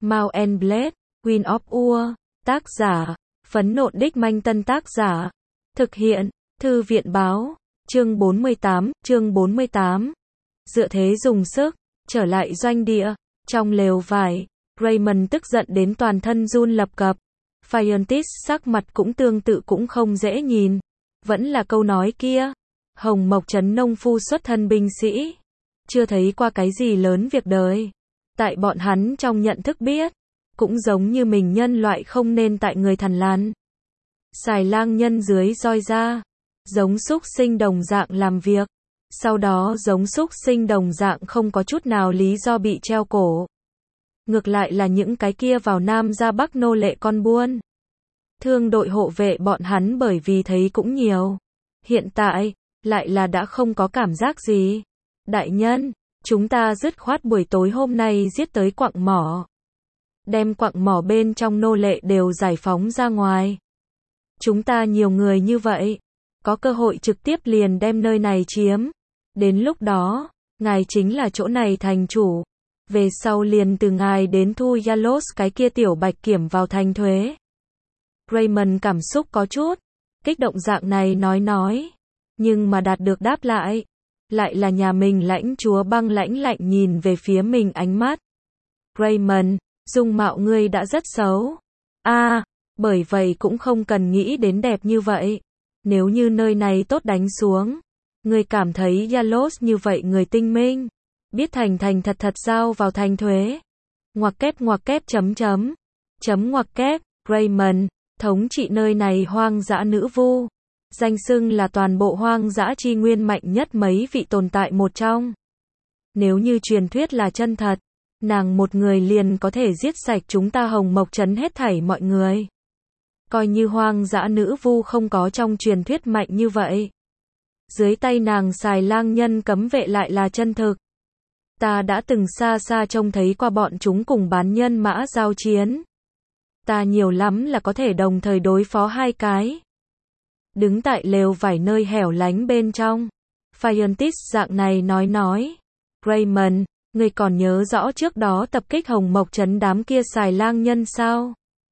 Mount and Blade, Queen of Ur, tác giả, Phấn Nộn Đích Manh Tân tác giả, thực hiện, Thư viện báo, chương 48, dựa thế dùng sức, trở lại doanh địa, trong lều vải, Raymond tức giận đến toàn thân run lập cập, Phiontis sắc mặt cũng tương tự cũng không dễ nhìn, vẫn là câu nói kia, Hồng Mộc Trấn nông phu xuất thân binh sĩ, chưa thấy qua cái gì lớn việc đời, tại bọn hắn trong nhận thức biết, cũng giống như mình nhân loại không nên tại người thằn lằn. Xài lang nhân dưới roi ra, giống súc sinh đồng dạng làm việc, sau đó giống súc sinh đồng dạng không có chút nào lý do bị treo cổ. Ngược lại là những cái kia vào Nam ra Bắc nô lệ con buôn. Thương đội hộ vệ bọn hắn bởi vì thấy cũng nhiều. Hiện tại, lại là đã không có cảm giác gì. Đại nhân, chúng ta dứt khoát buổi tối hôm nay giết tới quặng mỏ. Đem quặng mỏ bên trong nô lệ đều giải phóng ra ngoài. Chúng ta nhiều người như vậy, có cơ hội trực tiếp liền đem nơi này chiếm. Đến lúc đó, ngài chính là chỗ này thành chủ. Về sau liền từ ngài đến thu Yalos cái kia tiểu bạch kiểm vào thành thuế. Raymond cảm xúc có chút kích động dạng này nói. Nhưng mà đạt được đáp lại là nhà mình lãnh chúa băng lãnh lạnh nhìn về phía mình ánh mắt. Raymond, dung mạo ngươi đã rất xấu. Bởi vậy cũng không cần nghĩ đến đẹp như vậy. Nếu như nơi này tốt đánh xuống, ngươi cảm thấy Yalos như vậy người tinh minh, biết thành thật giao vào thành thuế. Ngoặc kép ngoặc kép, Raymond, thống trị nơi này hoang dã nữ vu. Danh xưng là toàn bộ hoang dã chi nguyên mạnh nhất mấy vị tồn tại một trong. Nếu như truyền thuyết là chân thật, nàng một người liền có thể giết sạch chúng ta Hồng Mộc Trấn hết thảy mọi người. Coi như hoang dã nữ vu không có trong truyền thuyết mạnh như vậy. Dưới tay nàng xài lang nhân cấm vệ lại là chân thực. Ta đã từng xa xa trông thấy qua bọn chúng cùng bán nhân mã giao chiến. Ta nhiều lắm là có thể đồng thời đối phó hai cái. Đứng tại lều vải nơi hẻo lánh bên trong, Phiontis dạng này nói. Raymond, ngươi còn nhớ rõ trước đó tập kích Hồng Mộc Trấn đám kia xài lang nhân sao?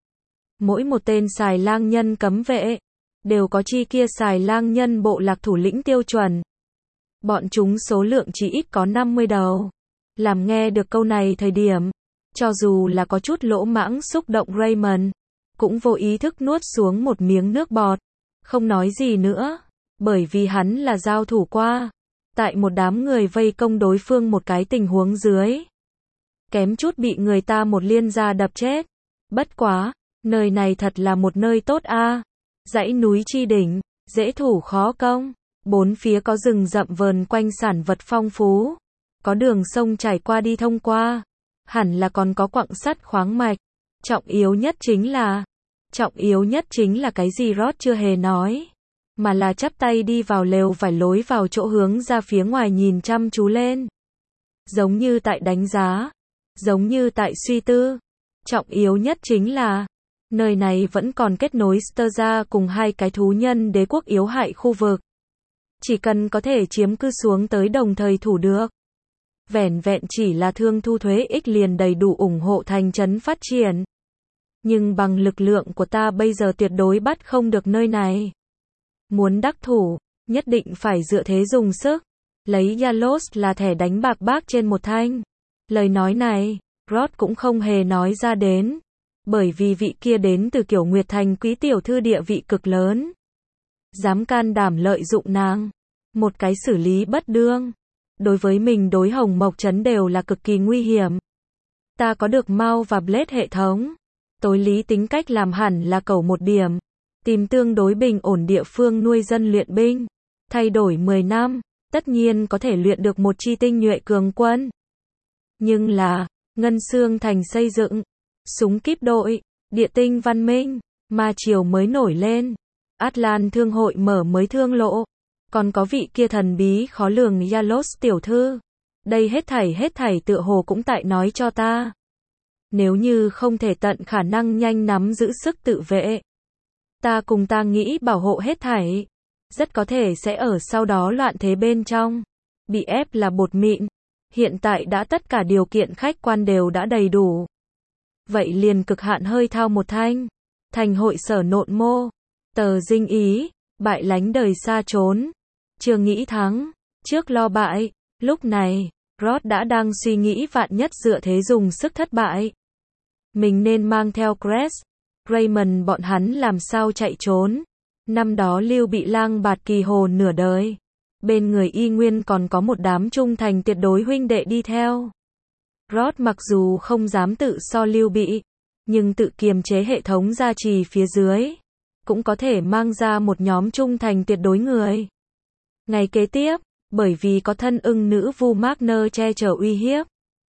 Mỗi một tên xài lang nhân cấm vệ, đều có chi kia xài lang nhân bộ lạc thủ lĩnh tiêu chuẩn. Bọn chúng số lượng chỉ ít có 50 đầu. Làm nghe được câu này thời điểm, cho dù là có chút lỗ mãng xúc động Raymond, cũng vô ý thức nuốt xuống một miếng nước bọt, không nói gì nữa, bởi vì hắn là giao thủ qua, tại một đám người vây công đối phương một cái tình huống dưới. Kém chút bị người ta một liên gia đập chết. Bất quá, nơi này thật là một nơi tốt dãy núi chi đỉnh, dễ thủ khó công, bốn phía có rừng rậm vờn quanh sản vật phong phú, có đường sông chảy qua đi thông qua, hẳn là còn có quặng sắt khoáng mạch, trọng yếu nhất chính là cái gì Rod chưa hề nói, mà là chắp tay đi vào lều vải lối vào chỗ hướng ra phía ngoài nhìn chăm chú lên. Giống như tại đánh giá, giống như tại suy tư, trọng yếu nhất chính là nơi này vẫn còn kết nối Sterza cùng hai cái thú nhân đế quốc yếu hại khu vực. Chỉ cần có thể chiếm cư xuống tới đồng thời thủ được. Vẻn vẹn chỉ là thương thu thuế ích liền đầy đủ ủng hộ thành trấn phát triển. Nhưng bằng lực lượng của ta bây giờ tuyệt đối bắt không được nơi này. Muốn đắc thủ, nhất định phải dựa thế dùng sức. Lấy Yalos là thẻ đánh bạc bác trên một thanh. Lời nói này, Rod cũng không hề nói ra đến. Bởi vì vị kia đến từ Kiểu Nguyệt Thành quý tiểu thư địa vị cực lớn. Dám can đảm lợi dụng nàng. Một cái xử lý bất đương. Đối với mình đối Hồng Mộc Trấn đều là cực kỳ nguy hiểm. Ta có được Mao và Blade hệ thống. Tối lý tính cách làm hẳn là cầu một điểm. Tìm tương đối bình ổn địa phương nuôi dân luyện binh. Thay đổi 10 năm, tất nhiên có thể luyện được một chi tinh nhuệ cường quân. Nhưng là, Ngân Xương Thành xây dựng, súng kíp đội, địa tinh văn minh, ma triều mới nổi lên. Atlan thương hội mở mới thương lộ. Còn có vị kia thần bí khó lường Yalos tiểu thư. Đây hết thảy tựa hồ cũng tại nói cho ta. Nếu như không thể tận khả năng nhanh nắm giữ sức tự vệ. Ta cùng ta nghĩ bảo hộ hết thảy. Rất có thể sẽ ở sau đó loạn thế bên trong. Bị ép là bột mịn. Hiện tại đã tất cả điều kiện khách quan đều đã đầy đủ. vậy liền cực hạn hơi thao một thanh. Thành hội sở nộn mô. Tờ dinh ý, bại lánh đời xa trốn. Chưa nghĩ thắng, trước lo bại. Lúc này, Ross đã đang suy nghĩ vạn nhất dựa thế dùng sức thất bại. Mình nên mang theo Cress, Raymond bọn hắn làm sao chạy trốn. Năm đó Lưu Bị lang bạt kỳ hồ nửa đời. Bên người y nguyên còn có một đám trung thành tuyệt đối huynh đệ đi theo. Ross mặc dù không dám tự so Lưu Bị, nhưng tự kiềm chế hệ thống gia trì phía dưới, cũng có thể mang ra một nhóm trung thành tuyệt đối người. Ngày kế tiếp, bởi vì có thân ưng nữ vu Magner che chở uy hiếp.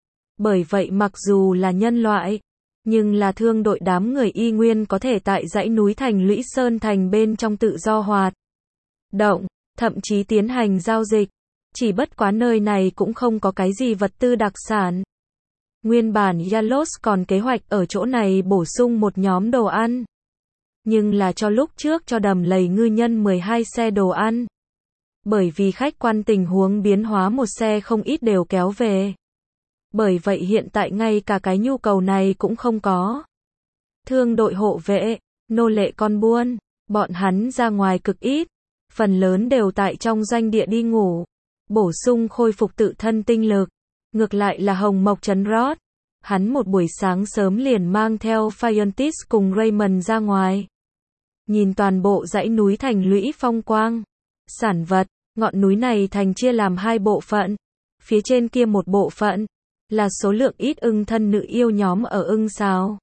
Bởi vậy mặc dù là nhân loại, nhưng là thương đội đám người y nguyên có thể tại dãy núi thành Lũy Sơn Thành bên trong tự do hoạt động, thậm chí tiến hành giao dịch. Chỉ bất quá nơi này cũng không có cái gì vật tư đặc sản. Nguyên bản Yalos còn kế hoạch ở chỗ này bổ sung một nhóm đồ ăn. Nhưng là cho lúc trước cho đầm lầy ngư nhân 12 xe đồ ăn. Bởi vì khách quan tình huống biến hóa một xe không ít đều kéo về. Bởi vậy hiện tại ngay cả cái nhu cầu này cũng không có. Thương đội hộ vệ, nô lệ con buôn, bọn hắn ra ngoài cực ít. Phần lớn đều tại trong doanh địa đi ngủ. Bổ sung khôi phục tự thân tinh lực. Ngược lại là Hồng Mộc Trấn Ross. Hắn một buổi sáng sớm liền mang theo Phiontis cùng Raymond ra ngoài. Nhìn toàn bộ dãy núi thành Lũy phong quang. Sản vật, ngọn núi này thành chia làm hai bộ phận. Phía trên kia một bộ phận, là số lượng ít ưng thân nữ yêu nhóm ở ưng sào.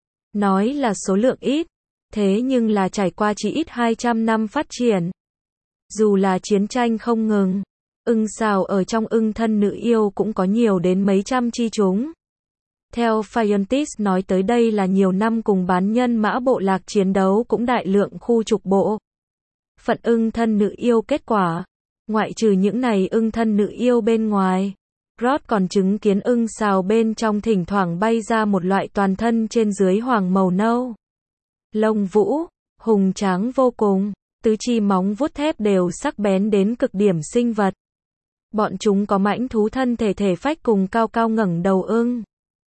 Nói là số lượng ít, thế nhưng là trải qua chỉ ít 200 năm phát triển. Dù là chiến tranh không ngừng, ưng sào ở trong ưng thân nữ yêu cũng có nhiều đến mấy trăm chi chúng. Theo Phiontis nói tới đây là nhiều năm cùng bán nhân mã bộ lạc chiến đấu cũng đại lượng khu trục bộ. Phận ưng thân nữ yêu kết quả, ngoại trừ những này ưng thân nữ yêu bên ngoài, Ross còn chứng kiến ưng sào bên trong thỉnh thoảng bay ra một loại toàn thân trên dưới hoàng màu nâu. Lông vũ, hùng tráng vô cùng, tứ chi móng vuốt thép đều sắc bén đến cực điểm sinh vật. Bọn chúng có mãnh thú thân thể thể phách cùng cao cao ngẩng đầu ưng.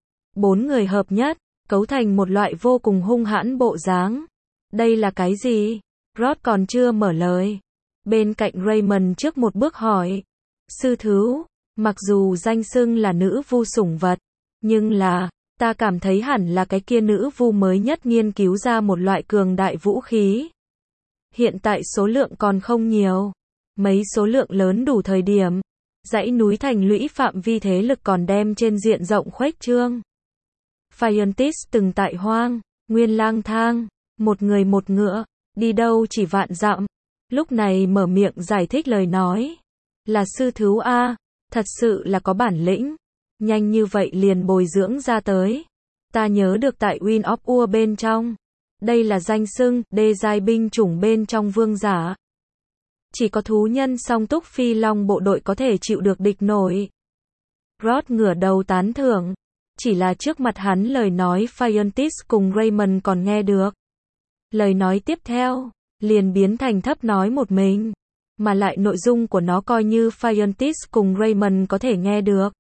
4 người hợp nhất, cấu thành một loại vô cùng hung hãn bộ dáng. Đây là cái gì? Ross còn chưa mở lời. Bên cạnh Raymond trước một bước hỏi. Sư thứ, mặc dù danh xưng là nữ vu sủng vật, nhưng là, ta cảm thấy hẳn là cái kia nữ vu mới nhất nghiên cứu ra một loại cường đại vũ khí. Hiện tại số lượng còn không nhiều. Mấy số lượng lớn đủ thời điểm. Dãy núi thành Lũy phạm vi thế lực còn đem trên diện rộng khuếch trương. Phiontis từng tại hoang, nguyên lang thang, một người một ngựa, đi đâu chỉ vạn dặm. Lúc này mở miệng giải thích lời nói. Là sư thứ A, thật sự là có bản lĩnh. Nhanh như vậy liền bồi dưỡng ra tới. Ta nhớ được tại Wind of Ur bên trong. Đây là danh xưng, đê giai binh chủng bên trong vương giả. Chỉ có thú nhân song túc phi long bộ đội có thể chịu được địch nổi. Ross ngửa đầu tán thưởng. Chỉ là trước mặt hắn lời nói Phiontis cùng Raymond còn nghe được. Lời nói tiếp theo, liền biến thành thấp nói một mình. Mà lại nội dung của nó coi như Phiontis cùng Raymond có thể nghe được.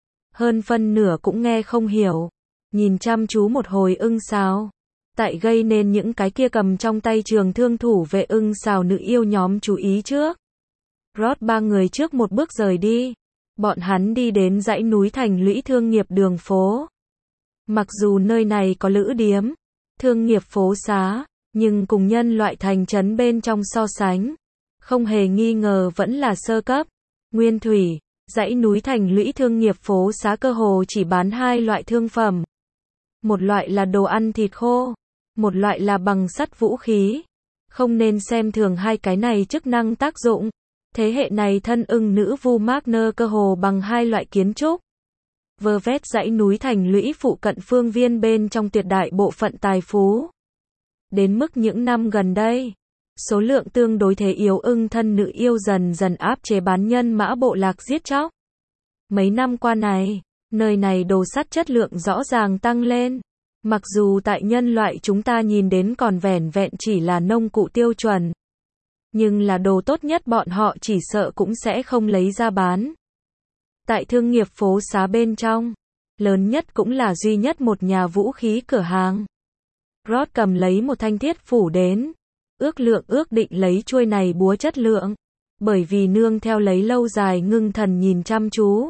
Hơn phân nửa cũng nghe không hiểu. Nhìn chăm chú một hồi ưng sào. Tại gây nên những cái kia cầm trong tay trường thương thủ vệ ưng sào nữ yêu nhóm chú ý trước. Ross ba người trước một bước rời đi. Bọn hắn đi đến dãy núi thành Lũy thương nghiệp đường phố. Mặc dù nơi này có lữ điếm, thương nghiệp phố xá, nhưng cùng nhân loại thành trấn bên trong so sánh, không hề nghi ngờ vẫn là sơ cấp. Nguyên thủy, dãy núi thành Lũy thương nghiệp phố xá cơ hồ chỉ bán hai loại thương phẩm. Một loại là đồ ăn thịt khô, một loại là bằng sắt vũ khí. Không nên xem thường hai cái này chức năng tác dụng. Thế hệ này thân ưng nữ vu Magner cơ hồ bằng hai loại kiến trúc. Vơ vét dãy núi thành Lũy phụ cận phương viên bên trong tuyệt đại bộ phận tài phú. Đến mức những năm gần đây, số lượng tương đối thế yếu ưng thân nữ yêu dần dần áp chế bán nhân mã bộ lạc giết chóc. Mấy năm qua này, nơi này đồ sắt chất lượng rõ ràng tăng lên. Mặc dù tại nhân loại chúng ta nhìn đến còn vẻn vẹn chỉ là nông cụ tiêu chuẩn. Nhưng là đồ tốt nhất bọn họ chỉ sợ cũng sẽ không lấy ra bán. Tại thương nghiệp phố xá bên trong, lớn nhất cũng là duy nhất một nhà vũ khí cửa hàng. Rod cầm lấy một thanh thiết phủ đến, ước định lấy chuôi này búa chất lượng, bởi vì nương theo lấy lâu dài ngưng thần nhìn chăm chú.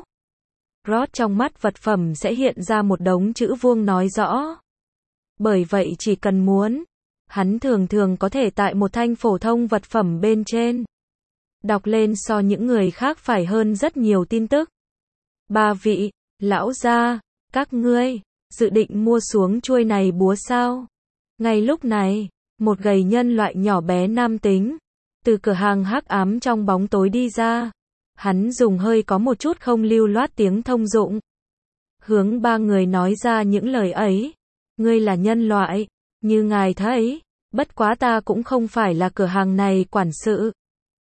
Rod trong mắt vật phẩm sẽ hiện ra một đống chữ vuông nói rõ. Bởi vậy chỉ cần muốn, hắn thường có thể tại một thanh phổ thông vật phẩm bên trên đọc lên so những người khác phải hơn rất nhiều tin tức. Ba vị, lão gia, các ngươi, dự định mua xuống chuôi này búa sao? Ngay lúc này, một gầy nhân loại nhỏ bé nam tính, từ cửa hàng hắc ám trong bóng tối đi ra. Hắn dùng hơi có một chút không lưu loát tiếng thông dụng, hướng ba người nói ra những lời ấy. Ngươi là nhân loại, như ngài thấy, bất quá ta cũng không phải là cửa hàng này quản sự.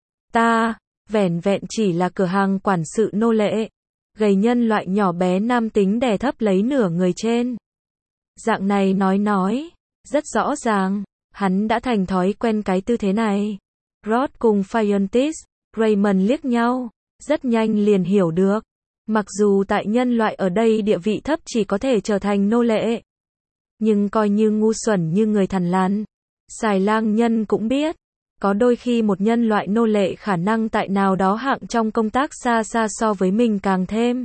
Ta, vẻn vẹn chỉ là cửa hàng quản sự nô lệ. Gầy nhân loại nhỏ bé nam tính đè thấp lấy nửa người trên. Dạng này nói, rất rõ ràng, hắn đã thành thói quen cái tư thế này. Rod cùng Phiontis, Raymond liếc nhau, rất nhanh liền hiểu được. Mặc dù tại nhân loại ở đây địa vị thấp chỉ có thể trở thành nô lệ, nhưng coi như ngu xuẩn như người thằn lằn, xài lang nhân cũng biết, có đôi khi một nhân loại nô lệ khả năng tại nào đó hạng trong công tác xa so với mình càng thêm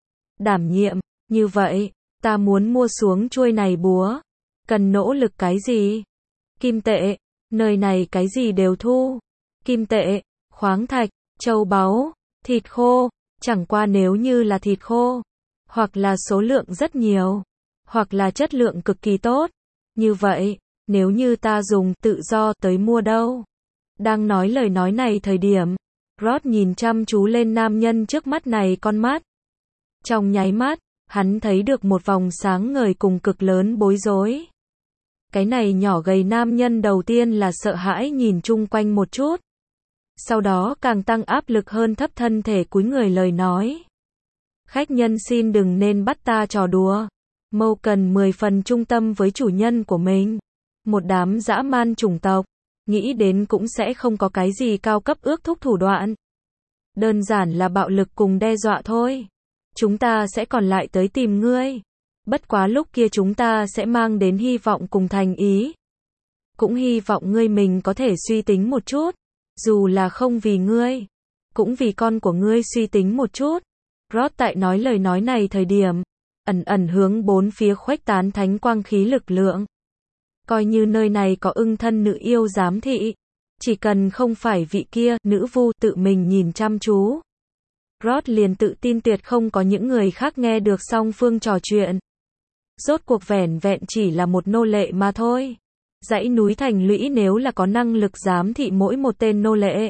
đảm nhiệm. Như vậy, ta muốn mua xuống chuôi này búa, cần nỗ lực cái gì? Kim tệ, nơi này cái gì đều thu. Kim tệ, khoáng thạch, châu báu, thịt khô, chẳng qua nếu như là thịt khô, hoặc là số lượng rất nhiều, hoặc là chất lượng cực kỳ tốt. Như vậy, nếu như ta dùng tự do tới mua đâu? Đang nói lời nói này thời điểm, Rod nhìn chăm chú lên nam nhân trước mắt này con mắt. Trong nháy mắt, hắn thấy được một vòng sáng ngời cùng cực lớn bối rối. Cái này nhỏ gầy nam nhân đầu tiên là sợ hãi nhìn chung quanh một chút. Sau đó càng tăng áp lực hơn thấp thân thể cúi người lời nói. Khách nhân xin đừng nên bắt ta trò đùa. Mâu cần 10 phần trung tâm với chủ nhân của mình. Một đám dã man chủng tộc, nghĩ đến cũng sẽ không có cái gì cao cấp ước thúc thủ đoạn. Đơn giản là bạo lực cùng đe dọa thôi. Chúng ta sẽ còn lại tới tìm ngươi. Bất quá lúc kia chúng ta sẽ mang đến hy vọng cùng thành ý. Cũng hy vọng ngươi mình có thể suy tính một chút. Dù là không vì ngươi, cũng vì con của ngươi suy tính một chút. Rod tại nói lời nói này thời điểm, ẩn hướng bốn phía khuếch tán thánh quang khí lực lượng. Coi như nơi này có ưng thân nữ yêu giám thị, chỉ cần không phải vị kia, nữ vu tự mình nhìn chăm chú. Rod liền tự tin tuyệt không có những người khác nghe được song phương trò chuyện. Rốt cuộc vẻn vẹn chỉ là một nô lệ mà thôi. Dãy núi thành lũy nếu là có năng lực giám thị mỗi một tên nô lệ,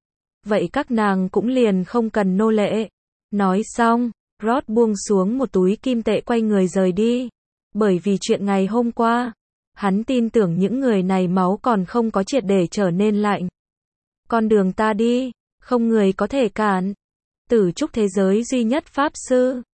vậy các nàng cũng liền không cần nô lệ. Nói xong, Rod buông xuống một túi kim tệ quay người rời đi. Bởi vì chuyện ngày hôm qua, hắn tin tưởng những người này máu còn không có triệt để trở nên lạnh. Con đường ta đi, không người có thể cản. Tử trúc thế giới duy nhất pháp sư.